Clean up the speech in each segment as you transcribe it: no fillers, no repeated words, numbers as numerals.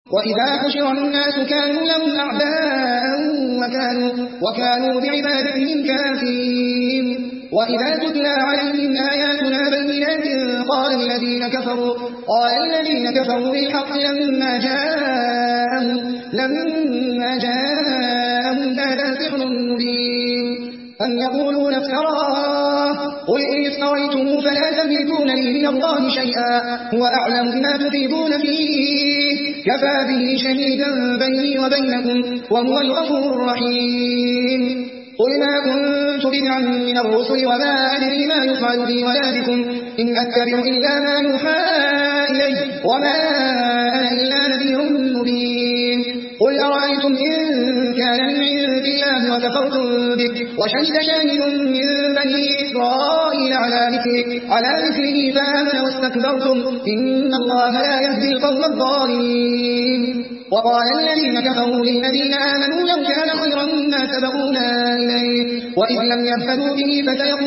وإذا حشر الناس كانوا لهم أعداء وكانوا بعبادتهم كافرين وإذا تتلى عليهم آياتنا بينات قال الذين كفروا بالحق لما جاءهم هذا سحر مبين أم يقولون افتراه قل إن افتريته فلا تملكون لي من الله شيئا هو أعلم بما تفيضون فيه كفى به شهيدا بيني وبينكم وهو الغفور الرحيم قل ما كنت بدعا من الرسل وما أدري ما يفعل بي ولا بكم إن أتبع إلا ما يوحى إلي وما أنا إلا نذير مبين قل أرأيتم إن كان من عند الله وكفرتم به وشهد شاهد من بني إسرائيل على مثله فآمن واستكبرتم إن الله لا يهدي القوم الظالمين وقال الذين كفروا للذين آمنوا لو كان خيرا ما سبقونا إليه وإذ لم يهتدوا به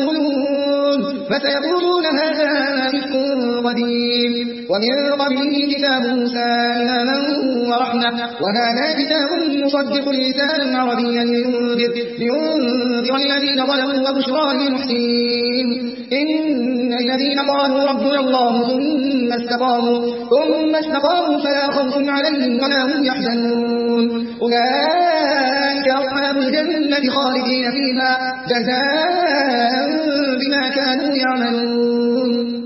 فسيقولون هذا إفك قديم ومن قبله كتاب موسى إماما ورحمة وهذا كتاب مصدق لسانا عربيا لينذر الذين ظلموا وبشرى للمحسنين إن الذين قالوا ربنا الله ثم استقاموا فلا خوف عليهم ولا هم يحزنون أولئك أصحاب الجنة خالدين فيها جزاء بما كانوا يعملون